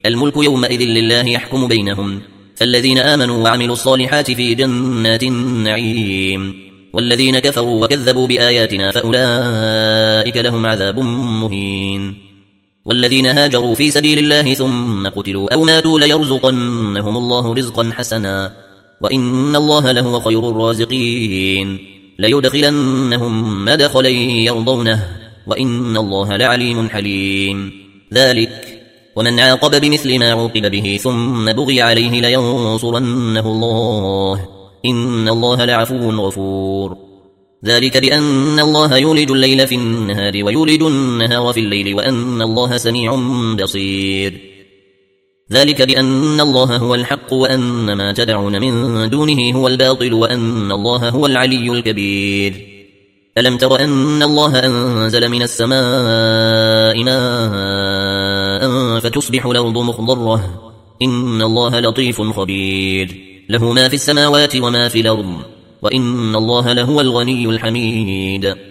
الملك يومئذ لله يحكم بينهم، فالذين آمنوا وعملوا الصالحات في جنات النعيم، والذين كفروا وكذبوا بآياتنا فأولئك لهم عذاب مهين. والذين هاجروا في سبيل الله ثم قتلوا أو ماتوا ليرزقنهم الله رزقا حسنا وإن الله لهو خير الرازقين. ليدخلنهم مدخلا يرضونه وإن الله لعليم حليم. ذلك ومن عاقب بمثل ما عوقب به ثم بغي عليه لينصرنه الله إن الله لعفو غفور. ذلك بأن الله يولج الليل في النهار ويولج النهار في الليل وأن الله سميع بصير. ذلك بأن الله هو الحق وأن ما تدعون من دونه هو الباطل وأن الله هو العلي الكبير. ألم تر أن الله أنزل من السماء ماء فتصبح الأرض مخضرة إن الله لطيف خبير. له ما في السماوات وما في الأرض وإن الله لهو الغني الحميد.